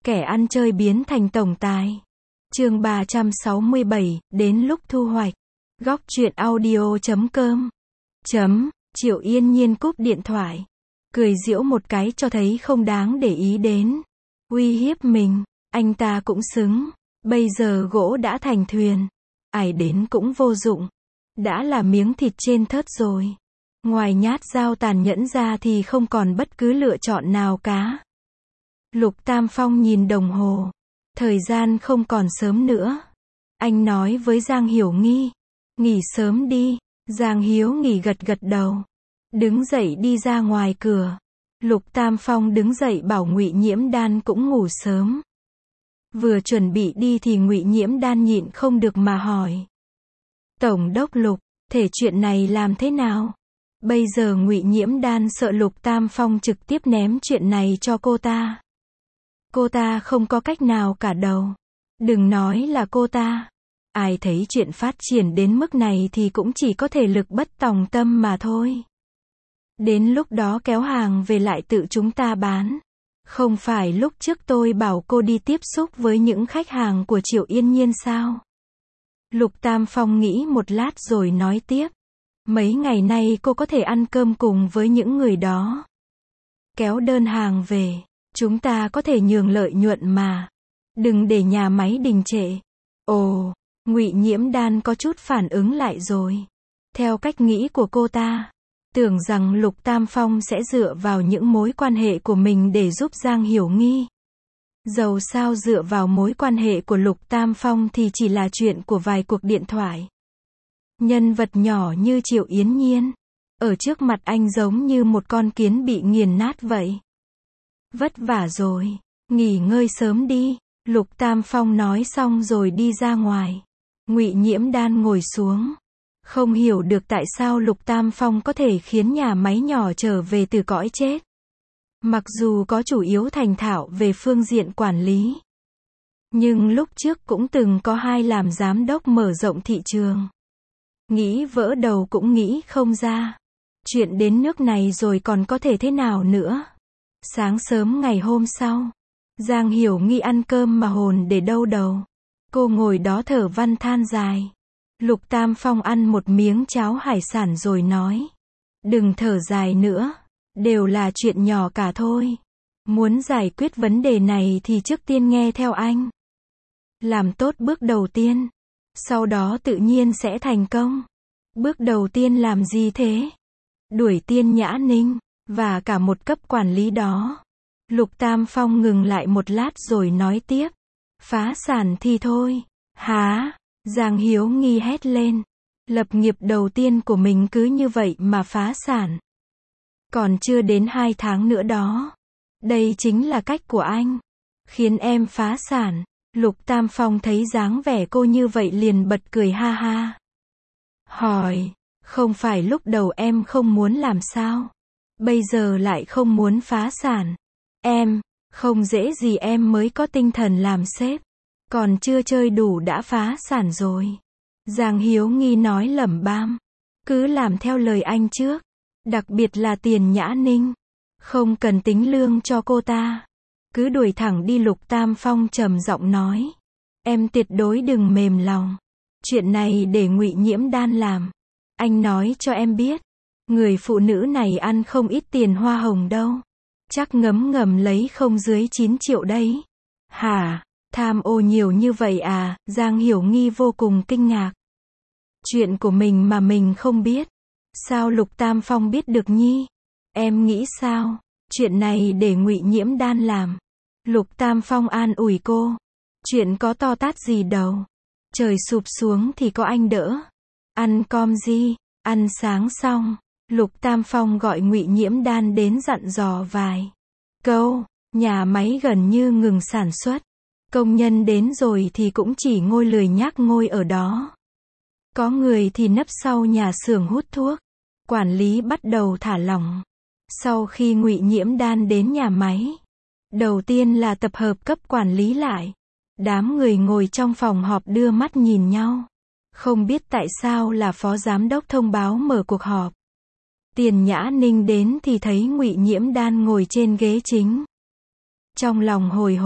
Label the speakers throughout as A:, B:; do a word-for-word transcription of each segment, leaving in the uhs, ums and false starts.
A: Kẻ ăn chơi biến thành tổng tài. Chương ba trăm sáu mươi bảy, đến lúc thu hoạch. Góc truyện audio chấm com. Chấm, Triệu Yên Nhiên cúp điện thoại. Cười giễu một cái cho thấy không đáng để ý đến. Uy hiếp mình, anh ta cũng xứng. Bây giờ gỗ đã thành thuyền. Ai đến cũng vô dụng. Đã là miếng thịt trên thớt rồi. Ngoài nhát dao tàn nhẫn ra thì không còn bất cứ lựa chọn nào cả. Lục Tam Phong nhìn đồng hồ. Thời gian không còn sớm nữa. Anh nói với Giang Hiểu Nghi. Nghỉ sớm đi. Giang Hiếu Nghỉ gật gật đầu. Đứng dậy đi ra ngoài cửa. Lục Tam Phong đứng dậy bảo Ngụy Nhiễm Đan cũng ngủ sớm. Vừa chuẩn bị đi thì Ngụy Nhiễm Đan nhịn không được mà hỏi. Tổng đốc Lục, thể chuyện này làm thế nào? Bây giờ Ngụy Nhiễm Đan sợ Lục Tam Phong trực tiếp ném chuyện này cho cô ta. Cô ta không có cách nào cả đâu. Đừng nói là cô ta. Ai thấy chuyện phát triển đến mức này thì cũng chỉ có thể lực bất tòng tâm mà thôi. Đến lúc đó kéo hàng về lại tự chúng ta bán. Không phải lúc trước tôi bảo cô đi tiếp xúc với những khách hàng của Triệu Yên Nhiên sao? Lục Tam Phong nghĩ một lát rồi nói tiếp. Mấy ngày nay cô có thể ăn cơm cùng với những người đó. Kéo đơn hàng về. Chúng ta có thể nhường lợi nhuận mà. Đừng để nhà máy đình trệ. Ồ, Ngụy Nhiễm Đan có chút phản ứng lại rồi. Theo cách nghĩ của cô ta, tưởng rằng Lục Tam Phong sẽ dựa vào những mối quan hệ của mình để giúp Giang Hiểu Nghi. Dầu sao dựa vào mối quan hệ của Lục Tam Phong thì chỉ là chuyện của vài cuộc điện thoại. Nhân vật nhỏ như Triệu Yến Nhiên, ở trước mặt anh giống như một con kiến bị nghiền nát vậy. Vất vả rồi, nghỉ ngơi sớm đi. Lục Tam Phong nói xong rồi đi ra ngoài. Ngụy Nhiễm Đan ngồi xuống. Không hiểu được tại sao Lục Tam Phong có thể khiến nhà máy nhỏ trở về từ cõi chết. Mặc dù có chủ yếu thành thạo về phương diện quản lý. Nhưng lúc trước cũng từng có hai làm giám đốc mở rộng thị trường. Nghĩ vỡ đầu cũng nghĩ không ra. Chuyện đến nước này rồi còn có thể thế nào nữa. Sáng sớm ngày hôm sau, Giang Hiểu Nghi ăn cơm mà hồn để đâu đầu. Cô ngồi đó thở văn than dài. Lục Tam Phong ăn một miếng cháo hải sản rồi nói. Đừng thở dài nữa. Đều là chuyện nhỏ cả thôi. Muốn giải quyết vấn đề này thì trước tiên nghe theo anh. Làm tốt bước đầu tiên. Sau đó tự nhiên sẽ thành công. Bước đầu tiên làm gì thế? Đuổi Tiên Nhã Ninh. Và cả một cấp quản lý đó. Lục Tam Phong ngừng lại một lát rồi nói tiếp. Phá sản thì thôi. Hả? Giang Hiếu Nghi hét lên. Lập nghiệp đầu tiên của mình cứ như vậy mà phá sản. Còn chưa đến hai tháng nữa đó. Đây chính là cách của anh. Khiến em phá sản. Lục Tam Phong thấy dáng vẻ cô như vậy liền bật cười ha ha. Hỏi. Không phải lúc đầu em không muốn làm sao? Bây giờ lại không muốn phá sản. Em, không dễ gì em mới có tinh thần làm sếp. Còn chưa chơi đủ đã phá sản rồi. Giang Hiếu Nghi nói lẩm bẩm. Cứ làm theo lời anh trước. Đặc biệt là Tiền Nhã Ninh. Không cần tính lương cho cô ta. Cứ đuổi thẳng đi. Lục Tam Phong trầm giọng nói. Em tuyệt đối đừng mềm lòng. Chuyện này để Ngụy Nhiễm Đan làm. Anh nói cho em biết. Người phụ nữ này ăn không ít tiền hoa hồng đâu. Chắc ngấm ngầm lấy không dưới chín triệu đấy. Hả? Tham ô nhiều như vậy à? Giang Hiểu Nghi vô cùng kinh ngạc. Chuyện của mình mà mình không biết. Sao Lục Tam Phong biết được nhi? Em nghĩ sao? Chuyện này để Ngụy Nhiễm Đan làm. Lục Tam Phong an ủi cô. Chuyện có to tát gì đâu. Trời sụp xuống thì có anh đỡ. Ăn com gì? Ăn sáng xong. Lục Tam Phong gọi Ngụy Nhiễm Đan đến dặn dò vài câu. Nhà máy gần như ngừng sản xuất. Công nhân đến rồi thì cũng chỉ ngồi lười nhác ngồi ở đó. Có người thì nấp sau nhà xưởng hút thuốc. Quản lý bắt đầu thả lỏng. Sau khi Ngụy Nhiễm Đan đến nhà máy, đầu tiên là tập hợp cấp quản lý lại. Đám người ngồi trong phòng họp đưa mắt nhìn nhau. Không biết tại sao là phó giám đốc thông báo mở cuộc họp. Tiền Nhã Ninh đến thì thấy Ngụy Nhiễm Đan ngồi trên ghế chính. Trong lòng hồi hộp,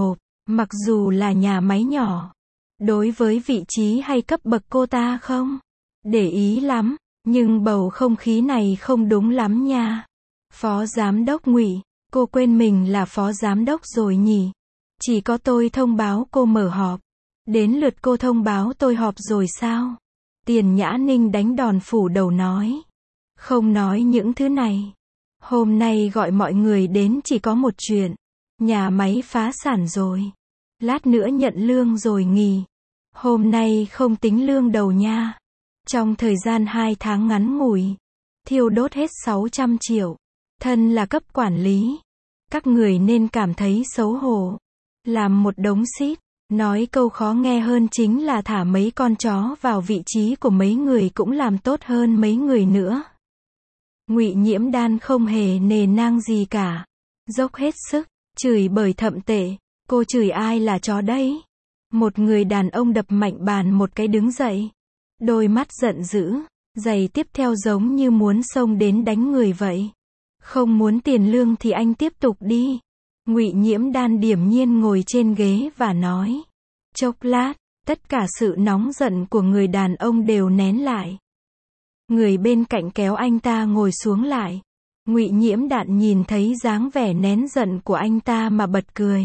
A: Mặc dù là nhà máy nhỏ, đối với vị trí hay cấp bậc cô ta không để ý lắm, nhưng bầu không khí này không đúng lắm nha. Phó giám đốc Ngụy, cô quên mình là phó giám đốc rồi nhỉ? Chỉ có tôi thông báo cô mở họp. Đến lượt cô thông báo tôi họp rồi sao? Tiền Nhã Ninh đánh đòn phủ đầu nói. Không nói những thứ này. Hôm nay gọi mọi người đến chỉ có một chuyện. Nhà máy phá sản rồi. Lát nữa nhận lương rồi nghỉ. Hôm nay không tính lương đầu nha. Trong thời gian hai tháng ngắn ngủi, thiêu đốt hết sáu trăm triệu. Thân là cấp quản lý. Các người nên cảm thấy xấu hổ. Làm một đống xít. Nói câu khó nghe hơn chính là thả mấy con chó vào vị trí của mấy người cũng làm tốt hơn mấy người nữa. Ngụy Nhiễm Đan không hề nề nang gì cả. Dốc hết sức, chửi bới thậm tệ. Cô chửi ai là chó đấy? Một người đàn ông đập mạnh bàn một cái đứng dậy. Đôi mắt giận dữ, giày tiếp theo giống như muốn xông đến đánh người vậy. Không muốn tiền lương thì anh tiếp tục đi. Ngụy Nhiễm Đan điềm nhiên ngồi trên ghế và nói. Chốc lát, tất cả sự nóng giận của người đàn ông đều nén lại. Người bên cạnh kéo anh ta ngồi xuống lại. Ngụy Nhiễm Đan nhìn thấy dáng vẻ nén giận của anh ta mà bật cười.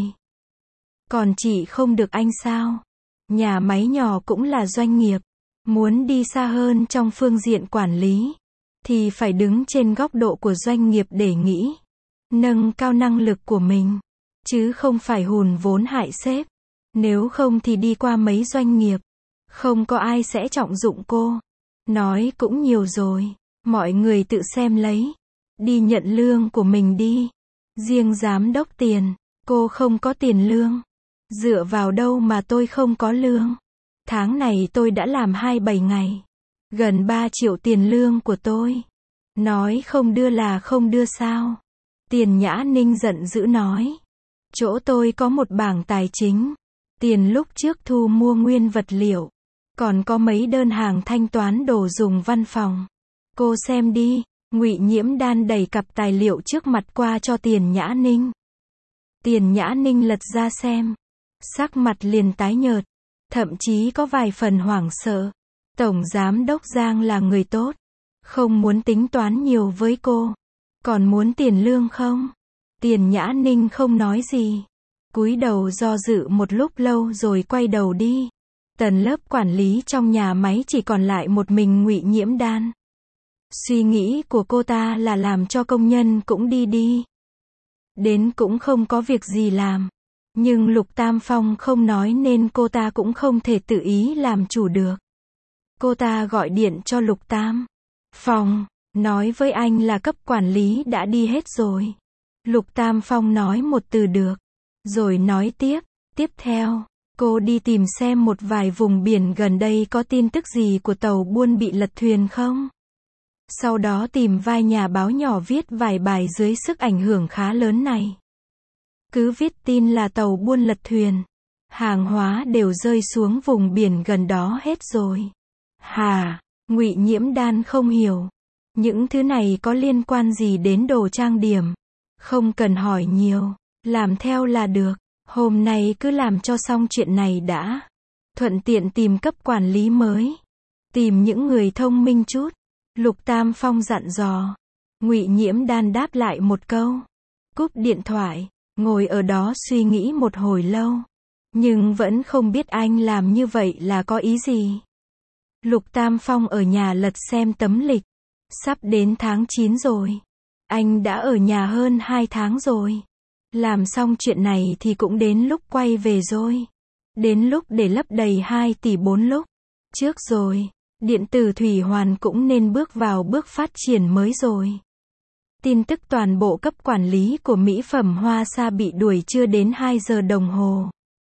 A: Còn chị không được anh sao? Nhà máy nhỏ cũng là doanh nghiệp. Muốn đi xa hơn trong phương diện quản lý, thì phải đứng trên góc độ của doanh nghiệp để nghĩ. Nâng cao năng lực của mình. Chứ không phải hùn vốn hại sếp. Nếu không thì đi qua mấy doanh nghiệp. Không có ai sẽ trọng dụng cô. Nói cũng nhiều rồi. Mọi người tự xem lấy. Đi nhận lương của mình đi. Riêng giám đốc Tiền, cô không có tiền lương. Dựa vào đâu mà tôi không có lương? Tháng này tôi đã làm hai mươi bảy ngày. Gần ba triệu tiền lương của tôi. Nói không đưa là không đưa sao? Tiền Nhã Ninh giận dữ nói. Chỗ tôi có một bảng tài chính. Tiền lúc trước thu mua nguyên vật liệu. Còn có mấy đơn hàng thanh toán đồ dùng văn phòng. Cô xem đi. Ngụy Nhiễm Đan đẩy cặp tài liệu trước mặt qua cho Tiền Nhã Ninh. Tiền Nhã Ninh lật ra xem. Sắc mặt liền tái nhợt. Thậm chí có vài phần hoảng sợ. Tổng giám đốc Giang là người tốt. Không muốn tính toán nhiều với cô. Còn muốn tiền lương không? Tiền Nhã Ninh không nói gì. Cúi đầu do dự một lúc lâu rồi quay đầu đi. Tầng lớp quản lý trong nhà máy chỉ còn lại một mình Ngụy Nhiễm Đan. Suy nghĩ của cô ta là làm cho công nhân cũng đi đi. Đến cũng không có việc gì làm. Nhưng Lục Tam Phong không nói nên cô ta cũng không thể tự ý làm chủ được. Cô ta gọi điện cho Lục Tam Phong, nói với anh là cấp quản lý đã đi hết rồi. Lục Tam Phong nói một từ được. Rồi nói tiếp, tiếp theo, cô đi tìm xem một vài vùng biển gần đây có tin tức gì của tàu buôn bị lật thuyền không? Sau đó tìm vài nhà báo nhỏ viết vài bài dưới sức ảnh hưởng khá lớn này. Cứ viết tin là tàu buôn lật thuyền. Hàng hóa đều rơi xuống vùng biển gần đó hết rồi. Hà, Ngụy Nhiễm Đan không hiểu. Những thứ này có liên quan gì đến đồ trang điểm? Không cần hỏi nhiều. Làm theo là được. Hôm nay cứ làm cho xong chuyện này đã. Thuận tiện tìm cấp quản lý mới. Tìm những người thông minh chút. Lục Tam Phong dặn dò. Ngụy Nhiễm Đan đáp lại một câu. Cúp điện thoại. Ngồi ở đó suy nghĩ một hồi lâu. Nhưng vẫn không biết anh làm như vậy là có ý gì. Lục Tam Phong ở nhà lật xem tấm lịch. Sắp đến tháng chín rồi. Anh đã ở nhà hơn hai tháng rồi. Làm xong chuyện này thì cũng đến lúc quay về rồi. Đến lúc để lấp đầy hai tỷ bốn lúc trước rồi. Điện tử Thủy Hoàn cũng nên bước vào bước phát triển mới rồi. Tin tức toàn bộ cấp quản lý của mỹ phẩm Hoa Sa bị đuổi chưa đến hai giờ đồng hồ.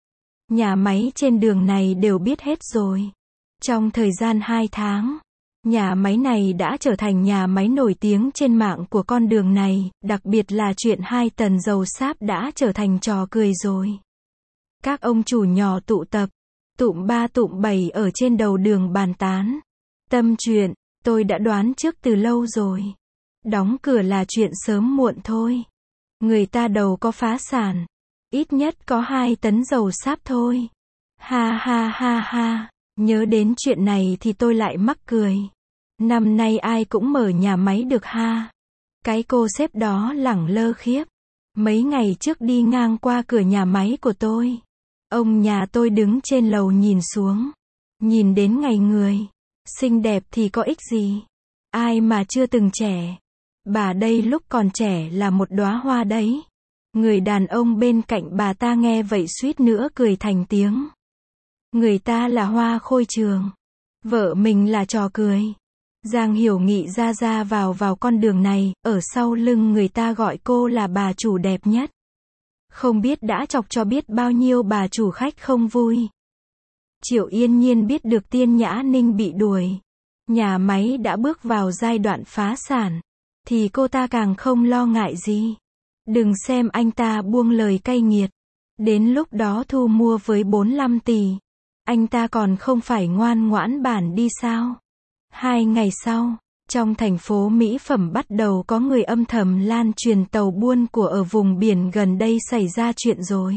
A: Nhà máy trên đường này đều biết hết rồi. Trong thời gian hai tháng, nhà máy này đã trở thành nhà máy nổi tiếng trên mạng của con đường này, đặc biệt là chuyện hai tần dầu sáp đã trở thành trò cười rồi. Các ông chủ nhỏ tụ tập, tụm ba tụm bảy ở trên đầu đường bàn tán. Tâm chuyện, tôi đã đoán trước từ lâu rồi. Đóng cửa là chuyện sớm muộn thôi. Người ta đầu có phá sản. Ít nhất có hai tấn dầu sáp thôi. Ha ha ha ha, nhớ đến chuyện này thì tôi lại mắc cười. Năm nay ai cũng mở nhà máy được ha. Cái cô sếp đó lẳng lơ khiếp. Mấy ngày trước đi ngang qua cửa nhà máy của tôi. Ông nhà tôi đứng trên lầu nhìn xuống. Nhìn đến ngày người. Xinh đẹp thì có ích gì. Ai mà chưa từng trẻ. Bà đây lúc còn trẻ là một đóa hoa đấy. Người đàn ông bên cạnh bà ta nghe vậy suýt nữa cười thành tiếng. Người ta là hoa khôi trường. Vợ mình là trò cười. Giang Hiểu Nghị ra ra vào vào con đường này, ở sau lưng người ta gọi cô là bà chủ đẹp nhất. Không biết đã chọc cho biết bao nhiêu bà chủ khách không vui. Triệu Yên Nhiên biết được Tiên Nhã Ninh bị đuổi. Nhà máy đã bước vào giai đoạn phá sản. Thì cô ta càng không lo ngại gì. Đừng xem anh ta buông lời cay nghiệt. Đến lúc đó thu mua với bốn mươi lăm tỷ. Anh ta còn không phải ngoan ngoãn bản đi sao? Hai ngày sau, trong thành phố mỹ phẩm bắt đầu có người âm thầm lan truyền tàu buôn của ở vùng biển gần đây xảy ra chuyện rồi.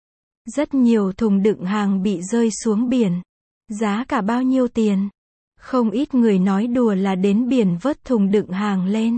A: Rất nhiều thùng đựng hàng bị rơi xuống biển. Giá cả bao nhiêu tiền? Không ít người nói đùa là đến biển vớt thùng đựng hàng lên.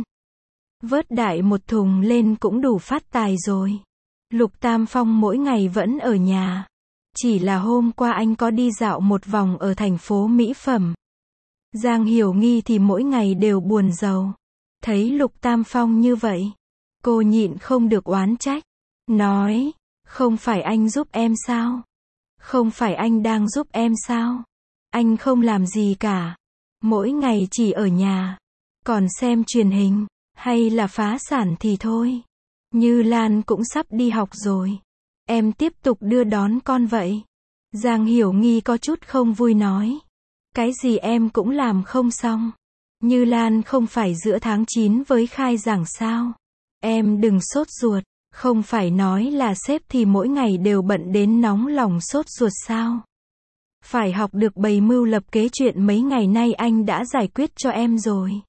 A: Vớt đại một thùng lên cũng đủ phát tài rồi. Lục Tam Phong mỗi ngày vẫn ở nhà. Chỉ là hôm qua anh có đi dạo một vòng ở thành phố mỹ phẩm. Giang Hiểu Nghi thì mỗi ngày đều buồn rầu. Thấy Lục Tam Phong như vậy, cô nhịn không được oán trách. Nói, không phải anh giúp em sao? Không phải anh đang giúp em sao? Anh không làm gì cả. Mỗi ngày chỉ ở nhà. Còn xem truyền hình, hay là phá sản thì thôi. Như Lan cũng sắp đi học rồi. Em tiếp tục đưa đón con vậy. Giang Hiểu Nghi có chút không vui nói. Cái gì em cũng làm không xong. Như Lan không phải giữa tháng chín với khai giảng sao? Em đừng sốt ruột. Không phải nói là sếp thì mỗi ngày đều bận đến nóng lòng sốt ruột sao? Phải học được bày mưu lập kế chuyện mấy ngày nay anh đã giải quyết cho em rồi.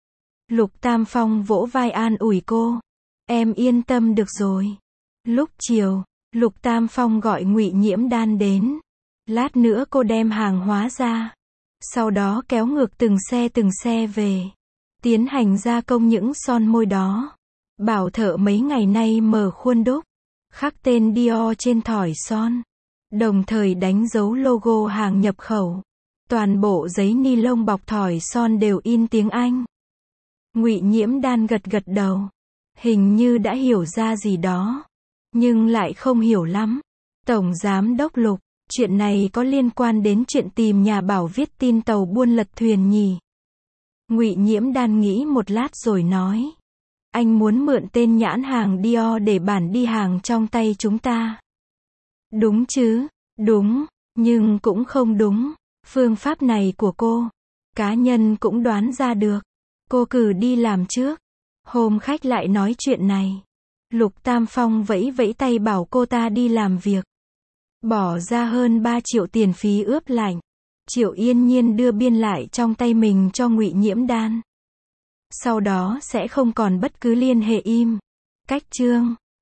A: Lục Tam Phong vỗ vai an ủi cô. Em yên tâm được rồi. Lúc chiều, Lục Tam Phong gọi Ngụy Nhiễm Đan đến. Lát nữa cô đem hàng hóa ra. Sau đó kéo ngược từng xe từng xe về. Tiến hành gia công những son môi đó. Bảo thợ mấy ngày nay mở khuôn đúc. Khắc tên Dior trên thỏi son. Đồng thời đánh dấu logo hàng nhập khẩu. Toàn bộ giấy ni lông bọc thỏi son đều in tiếng Anh. Ngụy Nhiễm Đan gật gật đầu. Hình như đã hiểu ra gì đó. Nhưng lại không hiểu lắm. Tổng Giám đốc Lục, chuyện này có liên quan đến chuyện tìm nhà bảo viết tin tàu buôn lật thuyền nhỉ? Ngụy Nhiễm Đan nghĩ một lát rồi nói. Anh muốn mượn tên nhãn hàng Dior để bản đi hàng trong tay chúng ta. Đúng chứ? Đúng, nhưng cũng không đúng. Phương pháp này của cô, cá nhân cũng đoán ra được. Cô cử đi làm trước. Hôm khách lại nói chuyện này. Lục Tam Phong vẫy vẫy tay bảo cô ta đi làm việc. Bỏ ra hơn ba triệu tiền phí ướp lạnh. Triệu Yên Nhiên đưa biên lại trong tay mình cho Ngụy Nhiễm Đan. Sau đó sẽ không còn bất cứ liên hệ im. Cách chương